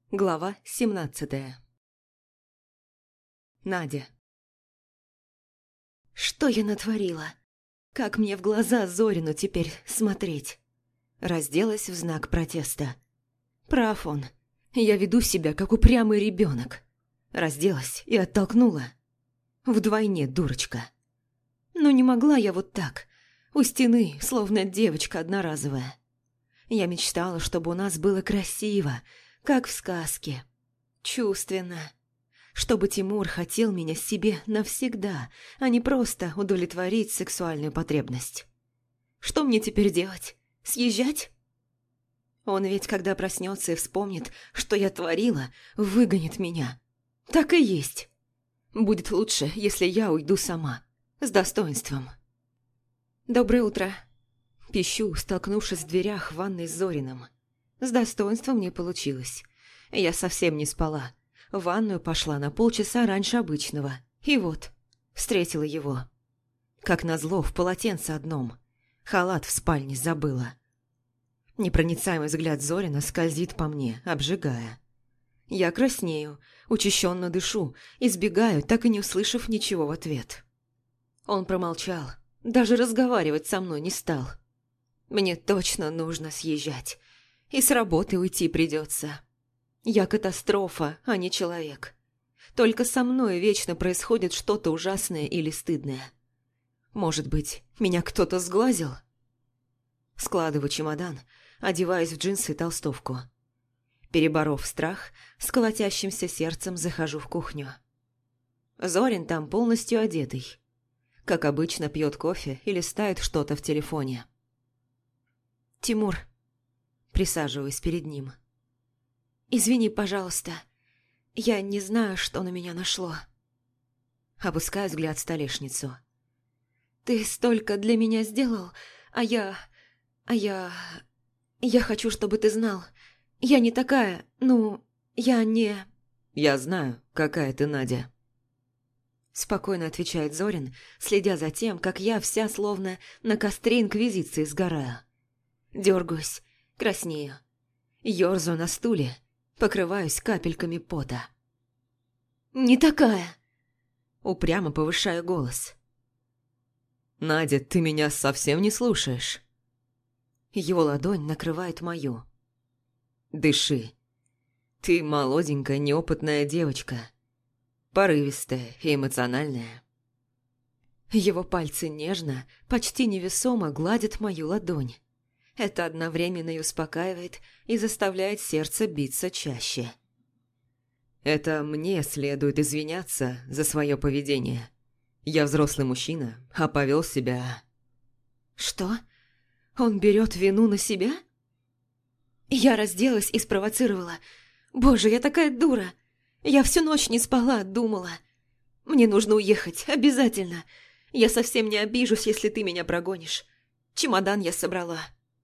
Глава 17. Надя. Что я натворила? Как мне в глаза Зорину теперь смотреть? Разделась в знак протеста. Прав он. Я веду себя, как упрямый ребенок. Разделась и оттолкнула. Вдвойне дурочка. Но не могла я вот так. У стены, словно девочка одноразовая. Я мечтала, чтобы у нас было красиво, как в сказке. Чувственно. Чтобы Тимур хотел меня себе навсегда, а не просто удовлетворить сексуальную потребность. Что мне теперь делать? Съезжать? Он ведь, когда проснется и вспомнит, что я творила, выгонит меня. Так и есть. Будет лучше, если я уйду сама. С достоинством. «Доброе утро», – пищу, столкнувшись в дверях ванной с Зориным. С достоинством не получилось. Я совсем не спала. В ванную пошла на полчаса раньше обычного. И вот, встретила его. Как назло, в полотенце одном. Халат в спальне забыла. Непроницаемый взгляд Зорина скользит по мне, обжигая. Я краснею, учащенно дышу, избегаю, так и не услышав ничего в ответ. Он промолчал, даже разговаривать со мной не стал. Мне точно нужно съезжать. И с работы уйти придется. Я катастрофа, а не человек. Только со мной вечно происходит что-то ужасное или стыдное. Может быть, меня кто-то сглазил? Складываю чемодан, одеваюсь в джинсы и толстовку. Переборов страх, с колотящимся сердцем захожу в кухню. Зорин там полностью одетый. Как обычно, пьет кофе и листает что-то в телефоне. «Тимур», присаживаюсь перед ним. «Извини, пожалуйста. Я не знаю, что на меня нашло». Опускаю взгляд в столешницу. «Ты столько для меня сделал, а я... Я хочу, чтобы ты знал. Я не такая, я не...» «Я знаю, какая ты, Надя». Спокойно отвечает Зорин, следя за тем, как я вся словно на костре инквизиции сгораю. Дергаюсь, краснею. Ёрзаю на стуле, покрываюсь капельками пота. «Не такая!» Упрямо повышаю голос. «Надя, ты меня совсем не слушаешь». Его ладонь накрывает мою. «Дыши. Ты молоденькая, неопытная девочка. Порывистая и эмоциональная». Его пальцы нежно, почти невесомо гладят мою ладонь. Это одновременно и успокаивает, и заставляет сердце биться чаще. Это мне следует извиняться за свое поведение. Я взрослый мужчина, а повел себя... Что? Он берет вину на себя? Я разделась и спровоцировала. Боже, я такая дура. Я всю ночь не спала, думала. Мне нужно уехать, обязательно. Я совсем не обижусь, если ты меня прогонишь. Чемодан я собрала.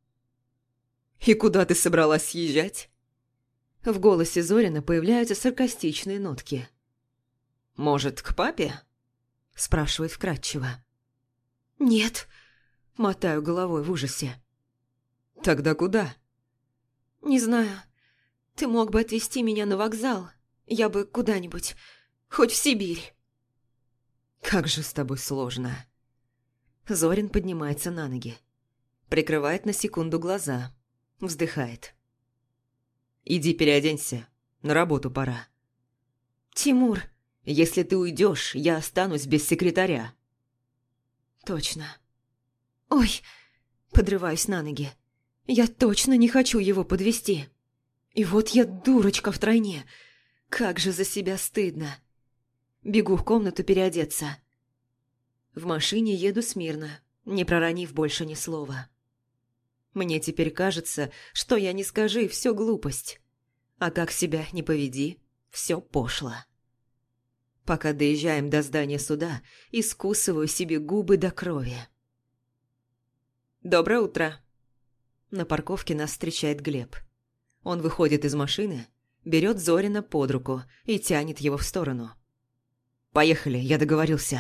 «И куда ты собралась съезжать?» В голосе Зорина появляются саркастичные нотки. «Может, к папе?» Спрашивает вкратчиво. «Нет», — мотаю головой в ужасе. «Тогда куда?» «Не знаю. Ты мог бы отвезти меня на вокзал. Я бы куда-нибудь, хоть в Сибирь». «Как же с тобой сложно». Зорин поднимается на ноги. Прикрывает на секунду глаза. Вздыхает. «Иди переоденься. На работу пора». «Тимур, если ты уйдешь, я останусь без секретаря». «Точно». «Ой!» Подрываюсь на ноги. «Я точно не хочу его подвести. И вот я дурочка втройне. Как же за себя стыдно». Бегу в комнату переодеться. В машине еду смирно, не проронив больше ни слова. Мне теперь кажется, что я не скажи, все глупость. А как себя не поведи, все пошло. Пока доезжаем до здания суда, искусываю себе губы до крови. «Доброе утро!» На парковке нас встречает Глеб. Он выходит из машины, берет Зорина под руку и тянет его в сторону. «Поехали, я договорился».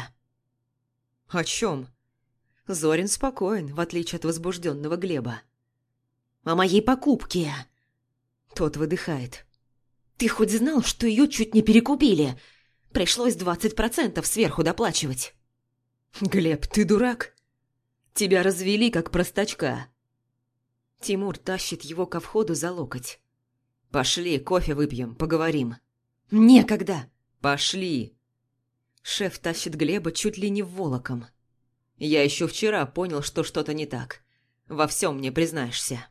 «О чем?» Зорин спокоен, в отличие от возбужденного Глеба. «О моей покупке!» Тот выдыхает. Ты хоть знал, что ее чуть не перекупили? Пришлось 20% сверху доплачивать. Глеб, ты дурак? Тебя развели как простачка. Тимур тащит его ко входу за локоть. Пошли, кофе выпьем, поговорим. Некогда. Пошли. Шеф тащит Глеба чуть ли не волоком. Я еще вчера понял, что что-то не так. Во всем мне признаешься.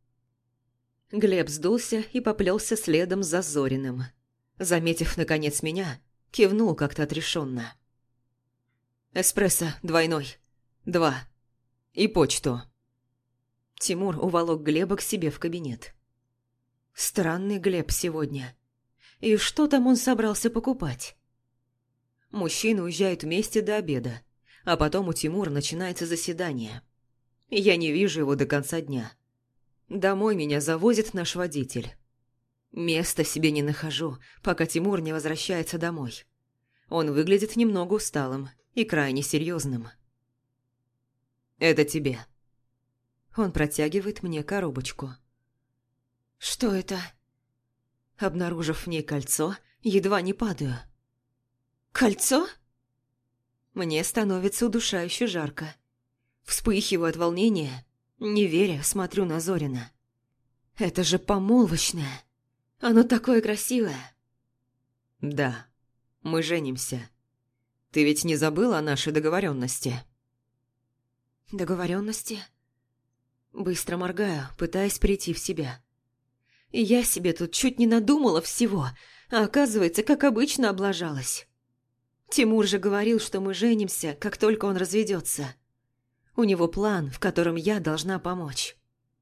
Глеб сдулся и поплелся следом за Зориным. Заметив, наконец, меня, кивнул как-то отрешенно. «Эспрессо двойной. 2. И почту». Тимур уволок Глеба к себе в кабинет. Странный Глеб сегодня. И что там он собрался покупать? Мужчины уезжают вместе до обеда, а потом у Тимура начинается заседание. Я не вижу его до конца дня. Домой меня завозит наш водитель. Места себе не нахожу, пока Тимур не возвращается домой. Он выглядит немного усталым и крайне серьезным. «Это тебе». Он протягивает мне коробочку. «Что это?» Обнаружив в ней кольцо, едва не падаю. «Кольцо?» Мне становится удушающе жарко. Вспыхиваю от волнения, не веря, смотрю на Зорина. «Это же помолвочное! Оно такое красивое!» «Да, мы женимся. Ты ведь не забыла о нашей договоренности?» «Договоренности?» Быстро моргаю, пытаясь прийти в себя. И я себе тут чуть не надумала всего, а оказывается, как обычно, облажалась. Тимур же говорил, что мы женимся, как только он разведется. У него план, в котором я должна помочь.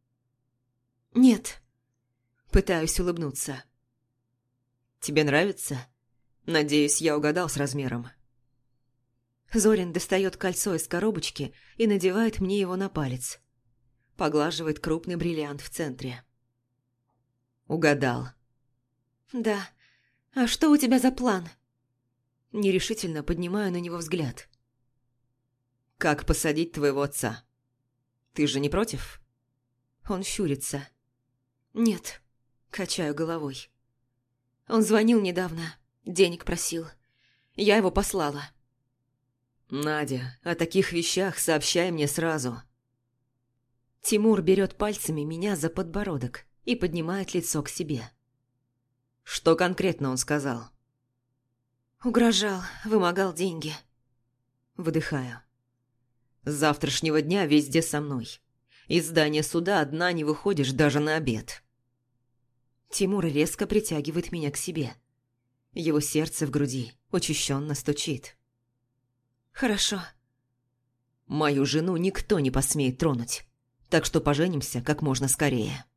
«Нет». Пытаюсь улыбнуться. «Тебе нравится? Надеюсь, я угадал с размером». Зорин достает кольцо из коробочки и надевает мне его на палец. Поглаживает крупный бриллиант в центре. «Угадал». «Да. А что у тебя за план?» Нерешительно поднимаю на него взгляд. «Как посадить твоего отца? Ты же не против?» Он щурится. «Нет», – качаю головой. Он звонил недавно, денег просил. Я его послала. «Надя, о таких вещах сообщай мне сразу». Тимур берет пальцами меня за подбородок и поднимает лицо к себе. «Что конкретно он сказал?» «Угрожал, вымогал деньги». Выдыхаю. «С завтрашнего дня везде со мной. Из здания суда одна не выходишь даже на обед». Тимур резко притягивает меня к себе. Его сердце в груди учащенно стучит. «Хорошо». «Мою жену никто не посмеет тронуть, так что поженимся как можно скорее».